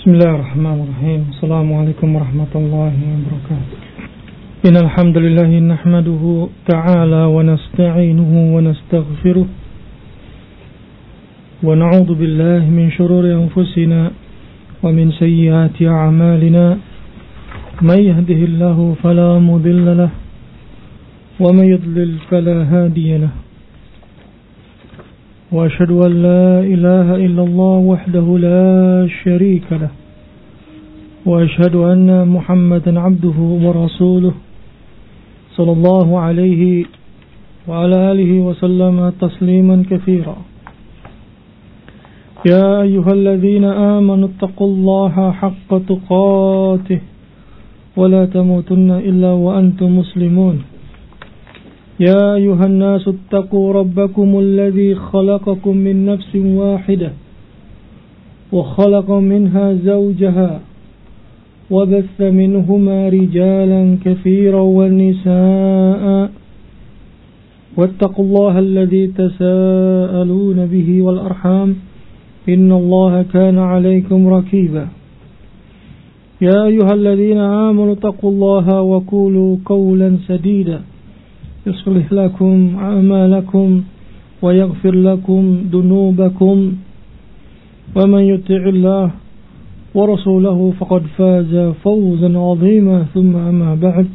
Bismillahirrahmanirrahim. Assalamualaikum warahmatullahi wabarakatuh. Innal hamdalillah nahmaduhu ta'ala wa nasta'inuhu wa nastaghfiruh wa na'udzu billahi min shururi anfusina wa min sayyiati a'malina. May yahdihillahu fala mudilla lahu wa may yudlil fala hadiya lahu. وأشهد أن لا إله إلا الله وحده لا شريك له وأشهد أن محمدا عبده ورسوله صلى الله عليه وعلى آله وسلم تسليما كثيرا. يا أيها الذين آمنوا اتقوا الله حق تقاته ولا تموتن إلا وأنتم مسلمون. يا أيها الناس اتقوا ربكم الذي خلقكم من نفس واحدة وخلق منها زوجها وبث منهما رجالا كثيرا والنساء واتقوا الله الذي تساءلون به والأرحام إن الله كان عليكم رقيبا. يا أيها الذين آمنوا اتقوا الله وقولوا قولا سديدا يصلح لكم أعمالكم ويغفر لكم ذنوبكم ومن يطع الله ورسوله فقد فاز فوزا عظيما. ثم أما بعد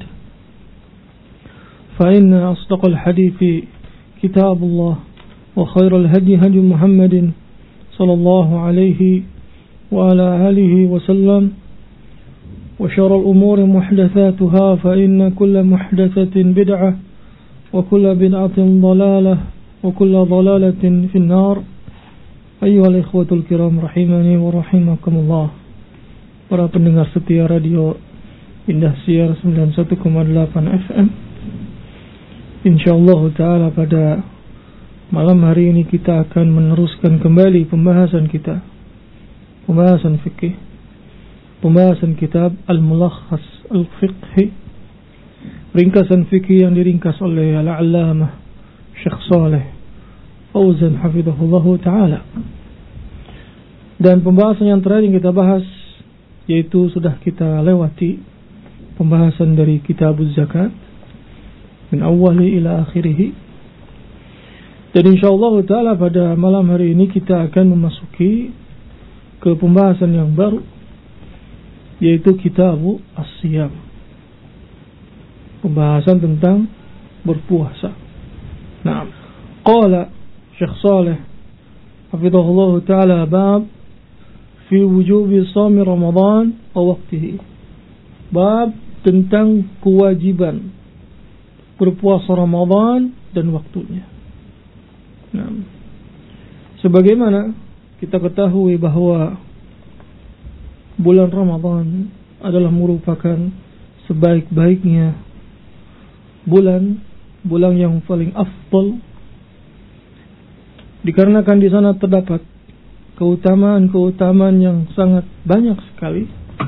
فإن أصدق الحديث كتاب الله وخير الهدي هدي محمد صلى الله عليه وعلى آله وسلم وشر الأمور محدثاتها فإن كل محدثة بدعة وكل بدعة ضلالة وكل ضلالة في النار. أيها الإخوة الكرام rahimani wa rahimakumullah. Para pendengar setia radio Indah Siar 91,8 FM. Insyaallah ta'ala pada malam hari ini kita akan meneruskan kembali pembahasan kita, pembahasan fikih, pembahasan kitab Al-Mulakhas Al-Fiqhi, ringkasan fikih yang diringkas oleh Al-Allamah Syekh Shalih Fauzan hafizahullahu ta'ala. Dan pembahasan yang terakhir yang kita bahas, yaitu sudah kita lewati pembahasan dari Kitabuz Zakat min awali ila akhirih. Dan insyaallah ta'ala pada malam hari ini kita akan memasuki ke pembahasan yang baru, yaitu Kitabuz As-Siyam, pembahasan tentang berpuasa. Nah, qala Syekh Shalih hafizahullah ta'ala bab fi wujubi shaum Ramadan wa waqtihi. Bab tentang kewajiban berpuasa Ramadan dan waktunya. Nah, sebagaimana kita ketahui bahwa bulan Ramadan adalah merupakan sebaik-baiknya bulan yang paling afdal, dikarenakan di sana terdapat keutamaan yang sangat banyak sekali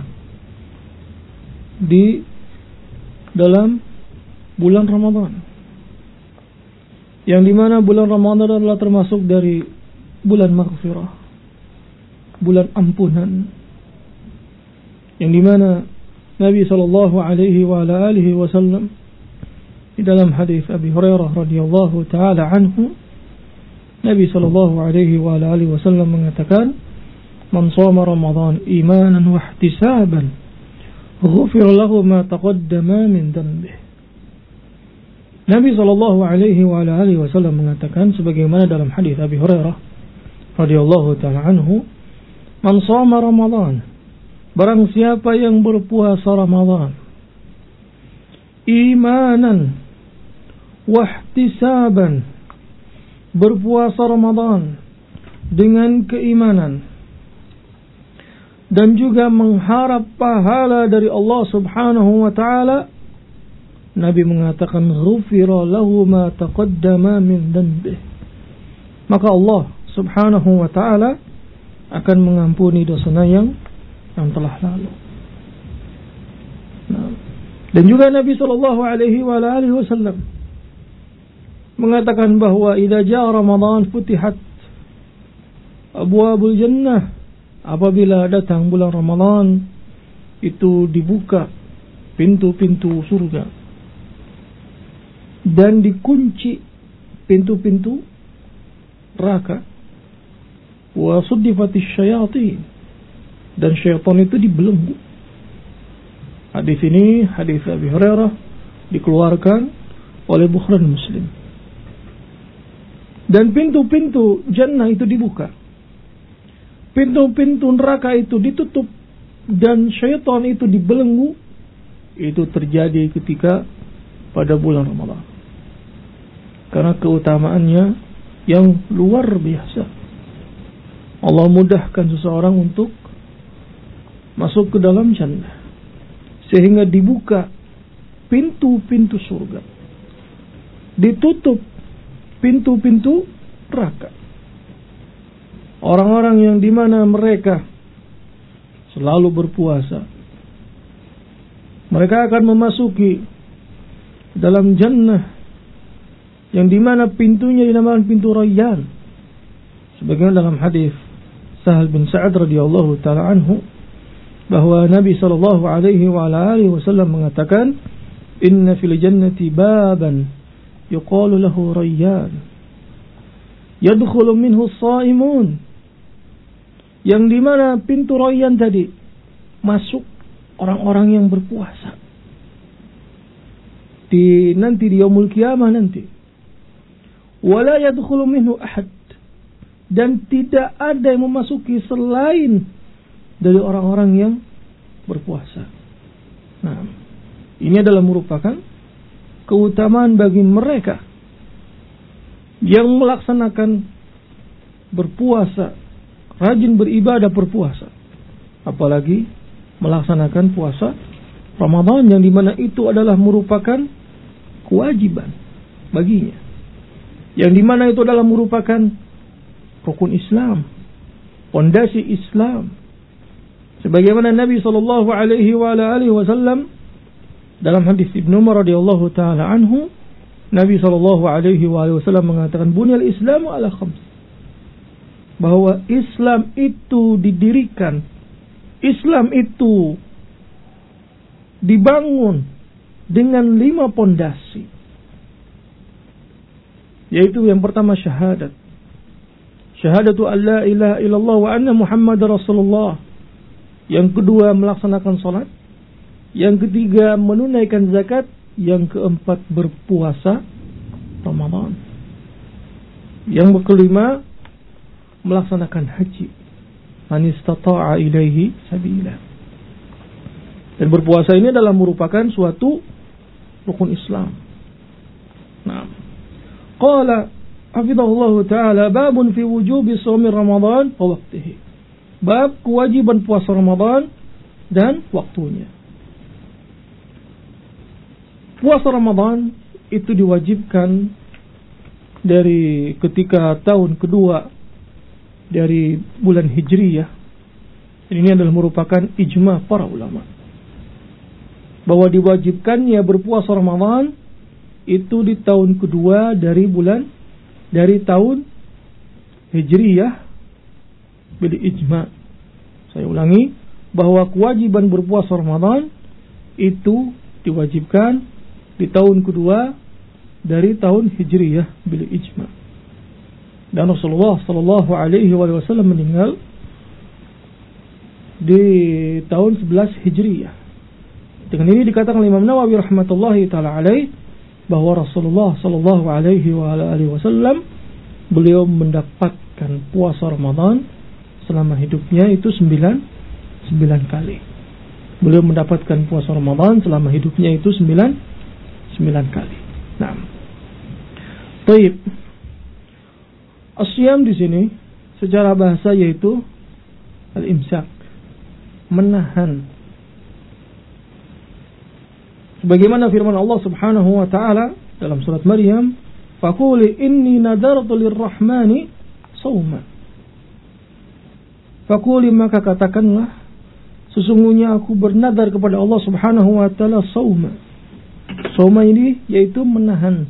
di dalam bulan Ramadan, yang dimana bulan Ramadan adalah termasuk dari bulan maghfirah, bulan ampunan, yang dimana Nabi sallallahu alaihi wa ala alihi wasallam di dalam hadis Abi Hurairah radhiyallahu taala anhu, Nabi sallallahu alaihi wa alihi wasallam mengatakan, "Man shoma Ramadan imanan wa ihtisaban, ghufira lahu ma taqaddama min dhanbihi." Nabi sallallahu alaihi wa alihi wasallam mengatakan sebagaimana dalam hadis Abi Hurairah radhiyallahu taala anhu, "Man shoma Ramadan," barang siapa yang berpuasa Ramadan, imanan wahtisaban, berpuasa Ramadan dengan keimanan dan juga mengharap pahala dari Allah Subhanahu wa taala, Nabi mengatakan ghufira lahu ma taqaddama min dhanbihi, maka Allah Subhanahu wa taala akan mengampuni dosanya yang telah lalu. Nah, dan juga Nabi sallallahu alaihi wa alihi wasallam mengatakan bahwa idza jaa Ramadan futihat abwaabul jannah apabila datang bulan Ramadan itu dibuka pintu-pintu surga dan dikunci pintu-pintu neraka. Wa suddifatish syayatin, dan syaitan itu dibelenggu. Hadis ini hadis Abi Hurairah dikeluarkan oleh Bukhari dan Muslim. Dan pintu-pintu jannah itu dibuka, pintu-pintu neraka itu ditutup, dan syaitan itu dibelenggu. Itu terjadi ketika pada bulan Ramadan, karena keutamaannya yang luar biasa. Allah mudahkan seseorang untuk masuk ke dalam jannah, sehingga dibuka pintu-pintu surga, ditutup pintu-pintu neraka. Orang-orang yang dimana mereka selalu berpuasa, mereka akan memasuki dalam jannah yang dimana pintunya dinamakan pintu Rayyan. Sebagaimana dalam hadis Sahal bin Sa'ad radhiyallahu taala anhu, bahwa Nabi sallallahu alaihi wa alihi wasallam mengatakan, "Inna fil jannati baban yuqalu lahu Rayyan, yadkhulu minhu as-sha'imun." Yang dimana pintu Rayyan tadi masuk orang-orang yang berpuasa. Nanti di yaumul qiyamah nanti. Wala yadkhulu minhu ahad, dan tidak ada yang memasuki selain dari orang-orang yang berpuasa. Nah, ini adalah merupakan keutamaan bagi mereka yang melaksanakan berpuasa, rajin beribadah berpuasa, apalagi melaksanakan puasa Ramadan, yang dimana itu adalah merupakan kewajiban baginya, yang dimana itu adalah merupakan rukun Islam, pondasi Islam. Sebagaimana Nabi sallallahu alaihi wasallam dalam hadis Ibnu Umar radhiyallahu taala anhu, Nabi sallallahu alaihi wasallam mengatakan, "Bunyal Islamu ala khams." Bahwa Islam itu didirikan, Islam itu dibangun dengan 5 pondasi. Yaitu yang pertama syahadat. Syahadatu an la ilaha illallah wa anna Muhammadar Rasulullah. Yang kedua melaksanakan salat. Yang ketiga menunaikan zakat. Yang keempat berpuasa Ramadan. Yang kelima melaksanakan haji. Man istata'a ilaihi sabila. Dan berpuasa ini adalah merupakan suatu rukun Islam. Nah, qala hafizahullah ta'ala, babun fi wujubi shaumi Ramadan wa waqtihi. Bab kewajiban puasa Ramadan dan waktunya. Puasa Ramadan itu diwajibkan dari ketika tahun kedua dari bulan Hijriyah. Ini adalah merupakan ijma para ulama, bahwa diwajibkannya berpuasa Ramadan itu di tahun kedua dari tahun Hijriyah bil ijma. Saya ulangi, bahwa kewajiban berpuasa Ramadan itu diwajibkan di tahun kedua dari tahun Hijriyah bil ijma. Dan Rasulullah sallallahu alaihi wasallam meninggal di tahun 11 Hijriyah. Dengan ini dikatakan oleh Imam Nawawi rahmatullahi taala alaih, bahwa Rasulullah sallallahu alaihi wasallam beliau mendapatkan puasa Ramadan selama hidupnya itu 9 kali. Beliau mendapatkan puasa Ramadan selama hidupnya itu 9 kali. Nah, baik. Asyam di sini secara bahasa yaitu al-imsak, menahan. Sebagaimana firman Allah Subhanahu wa taala dalam surat Maryam, "Faquli inni nadartu lirrahmani shauma." Faquli, maka katakanlah, sesungguhnya aku bernadar kepada Allah Subhanahu wa taala shauma. Shauma ini yaitu menahan,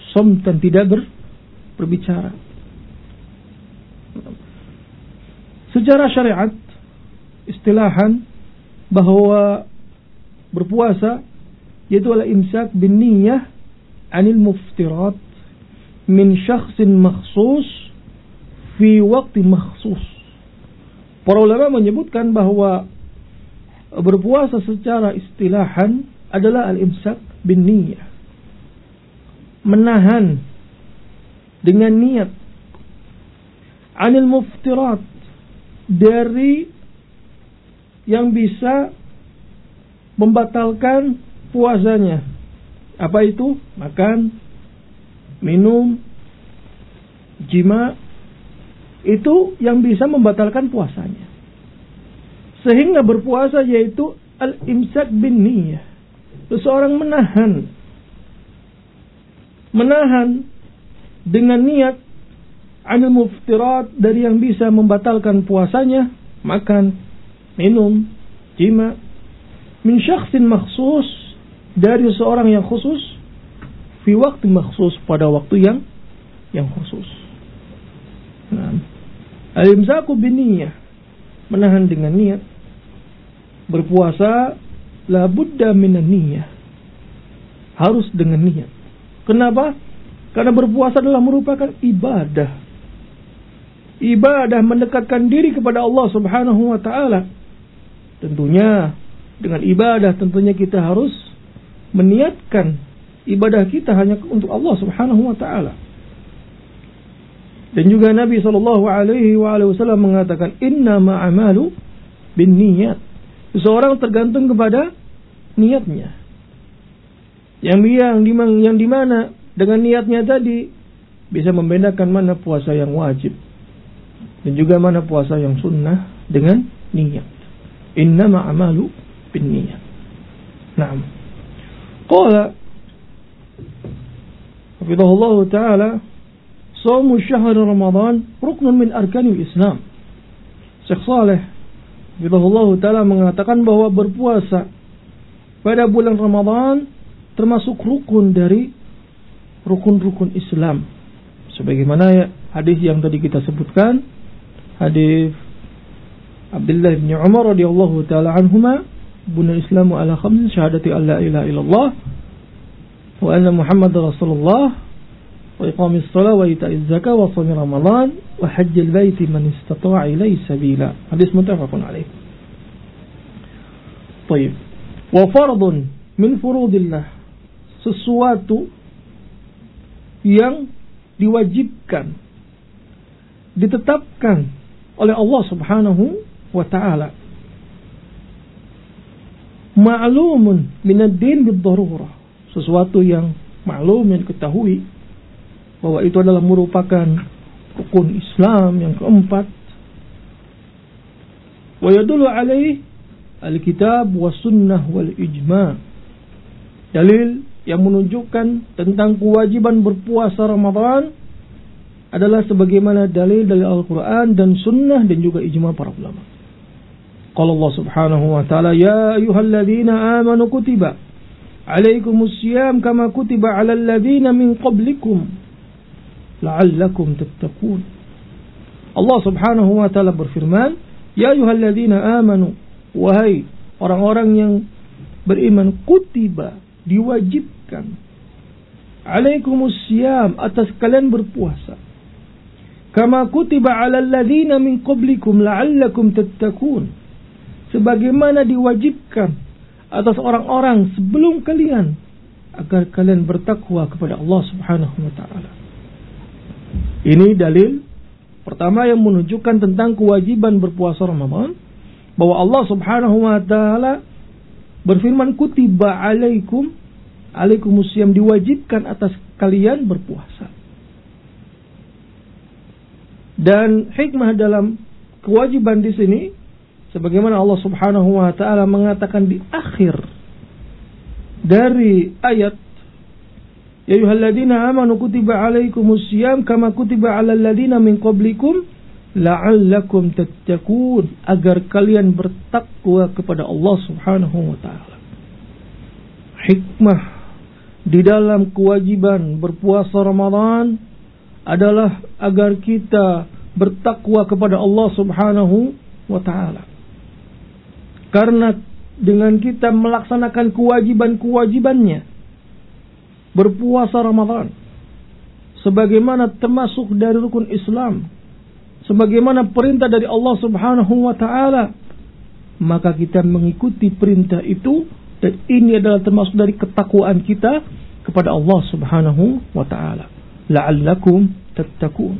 somtan, tidak berbicara. Secara syariat, istilahan bahwa berpuasa yaitu al-imsak bin niyyah 'anil muftirat min syakhsin makhsus fi waqti makhsus. Para ulama menyebutkan bahwa berpuasa secara istilahan adalah al-imsak bin niyyah, menahan dengan niat, 'anil muftirat, dari yang bisa membatalkan puasanya. Apa itu? Makan, minum, jima, itu yang bisa membatalkan puasanya. Sehingga berpuasa yaitu al-imsak bin niyyah. Seseorang menahan dengan niat 'anil muftirat, dari yang bisa membatalkan puasanya, makan, minum, jima, min syakhsin makhsus, dari seorang yang khusus, fi waktu makhsus, pada waktu yang khusus. Nah, al-imsaku bin niyyah, menahan dengan niat. Berpuasa la budda minan niyyah, harus dengan niat. Kenapa? Karena berpuasa adalah merupakan ibadah. Ibadah mendekatkan diri kepada Allah Subhanahu wa taala. Tentunya dengan ibadah kita harus meniatkan ibadah kita hanya untuk Allah Subhanahu wa taala. Dan juga Nabi sallallahu alaihi wasallam mengatakan innamal a'malu binniyat. Seseorang tergantung kepada niatnya. Yang dimana dengan niatnya tadi bisa membedakan mana puasa yang wajib dan juga mana puasa yang sunnah dengan niat. Innamal a'malu binniyat. Naam. Qala hafizahullah ta'ala, shaumu syahr Ramadan ruknun min arkanil Islam. Syekh Saleh hafizahullah ta'ala mengatakan bahwa berpuasa pada bulan Ramadan termasuk rukun dari rukun-rukun Islam. Sebagaimana hadis yang tadi kita sebutkan, hadis Abdullah bin Umar radhiyallahu ta'ala anhuma, bunal Islamu ala khamsin, syahadati an la ilaha illallah wa anna Muhammadar Rasulullah wa iqamis shalah wa ita'iz zakah wa shaumi Ramadan wa hajjil baiti man istata'a ilaihi sabila. Hadis muttafaqun alaih. Baik. Wa fardun min furudillah, sesuatu yang diwajibkan, ditetapkan oleh Allah Subhanahu wa ta'ala. Ma'lumun minad-din bid-darurah, sesuatu yang maklum, yang diketahui bahwa itu adalah merupakan rukun Islam yang keempat. Wa yadullu alaihi al-kitab was sunnah wal ijma', dalil yang menunjukkan tentang kewajiban berpuasa Ramadan adalah sebagaimana dalil dari Al-Quran dan Sunnah dan juga ijma' para ulama. Qala Allah Subhanahu wa ta'ala, ya ayyuhalladzina amanu kutiba alaikumus syiyam kama kutiba alal ladzina min qablikum la'allakum tattaqun. Allah Subhanahu wa ta'ala berfirman, ya ayyuhalladzina amanu, wahai orang-orang yang beriman, kutiba, diwajibkan, alaikumus syiyam, atas kalian berpuasa, kama kutiba alal ladzina min qablikum la'allakum tattaqun, sebagaimana diwajibkan atas orang-orang sebelum kalian agar kalian bertakwa kepada Allah Subhanahu wa taala. Ini dalil pertama yang menunjukkan tentang kewajiban berpuasa Ramadan, bahwa Allah Subhanahu wa taala berfirman kutiba alaikumusiyam, diwajibkan atas kalian berpuasa. Dan hikmah dalam kewajiban di sini, sebagaimana Allah Subhanahu wa taala mengatakan di akhir dari ayat, ya ayyuhalladzina amanu kutiba alaikumusiyam kama kutiba alal ladzina min qablikum la'allakum tattaqun, agar kalian bertakwa kepada Allah Subhanahu wa taala. Hikmah di dalam kewajiban berpuasa Ramadan adalah agar kita bertakwa kepada Allah Subhanahu wa ta'ala. Karena dengan kita melaksanakan kewajiban-kewajibannya, berpuasa Ramadan sebagaimana termasuk dari rukun Islam, sebagaimana perintah dari Allah Subhanahu wa ta'ala, maka kita mengikuti perintah itu, dan ini adalah termasuk dari ketakwaan kita kepada Allah Subhanahu wa ta'ala. La'allakum tattaqun.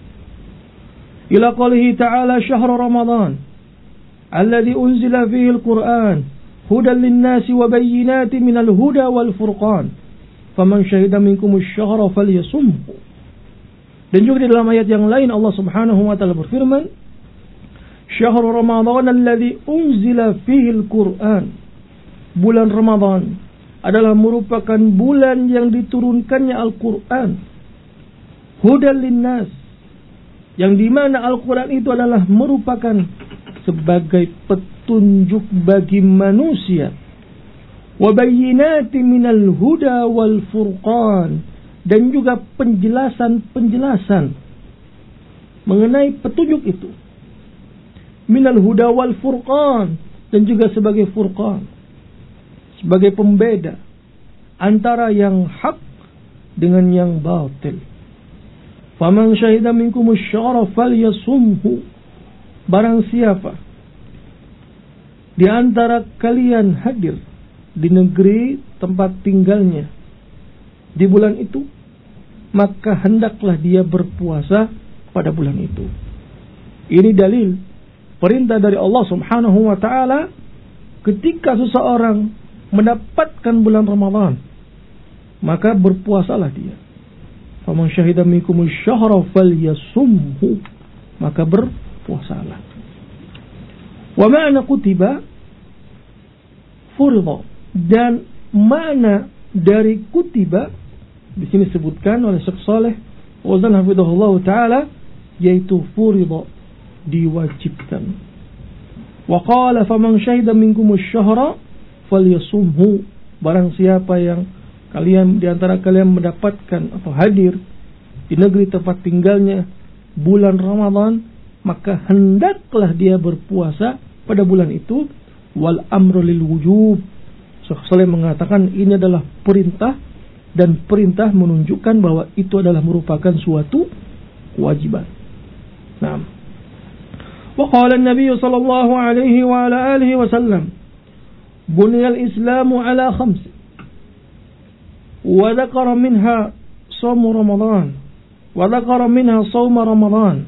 Ila qalihi ta'ala syahru Ramadan alladhi unzila fihi al-Qur'an hudan lin-nasi wa bayyinatin minal huda wal furqan faman syahida minkum asy-syahra falyasumhu. Dan juga di dalam ayat yang lain Allah Subhanahu wa ta'ala berfirman, syahrul Ramadan alladzi unzila fihi al-Qur'an. Bulan Ramadan adalah merupakan bulan yang diturunkannya Al-Qur'an. Hudan linnas, yang dimana Al-Quran itu adalah merupakan sebagai petunjuk bagi manusia. Wabayyinatin minal huda wal furqan, dan juga penjelasan-penjelasan mengenai petunjuk itu. Minal huda wal furqan, dan juga sebagai furqan, sebagai pembeda antara yang hak dengan yang batil. Faman syahida minkum asy-syahra falyasumhu. Barang siapa di antara kalian hadir di negeri tempat tinggalnya di bulan itu, maka hendaklah dia berpuasa pada bulan itu. Ini dalil perintah dari Allah Subhanahu wa ta'ala ketika seseorang mendapatkan bulan Ramadan, maka berpuasalah dia. Faman syahida minkum asy-syahra falyasumhu, maka berpuasalah. Wa ma'na kutiba furida, dan makna dari kutiba di sini disebutkan oleh Syekh Saleh Fauzan hafizahullah taala, yaitu furida, diwajibkan. Wa qala faman syahida minkum asy-syahra falyasumhu, barang siapa yang di antara kalian mendapatkan atau hadir di negeri tempat tinggalnya bulan Ramadan, maka hendaklah dia berpuasa pada bulan itu. Wal amru lil wujub, Syekh Saleh mengatakan ini adalah perintah, dan perintah menunjukkan bahwa itu adalah merupakan suatu kewajiban. Naam. Wa qala an-nabiy sallallahu alaihi wa ala alihi wasallam, buniyal islamu ala khams wa dzakara minha shaum Ramadan wa dzakara minha shaum Ramadan.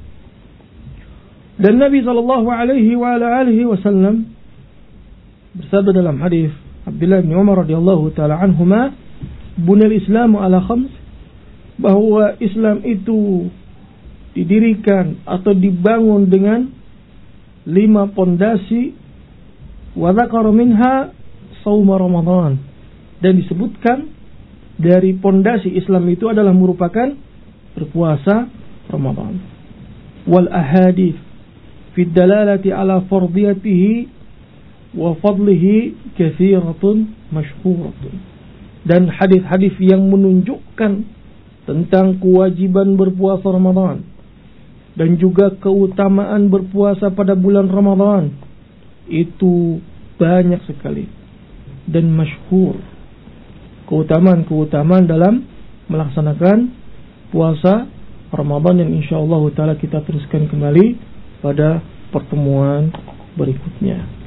Dan Nabi sallallahu alaihi wa ala alihi wasallam bersabda dalam hadis Abdullah bin Umar radhiyallahu taala anhuma, buniyal islamu ala khams, bahwa Islam itu didirikan atau dibangun dengan 5 pondasi. Wa dzakara minha shaum Ramadan, dan disebutkan dari pondasi Islam itu adalah merupakan berpuasa Ramadan. Wal ahadits fi dalalati ala fardiyatihi wa fadlihi katsiratun masyhuratun, dan hadis-hadis yang menunjukkan tentang kewajiban berpuasa Ramadan dan juga keutamaan berpuasa pada bulan Ramadan itu banyak sekali dan masyhur. Keutamaan-keutamaan dalam melaksanakan puasa Ramadan yang insyaallah taala kita teruskan kembali pada pertemuan berikutnya.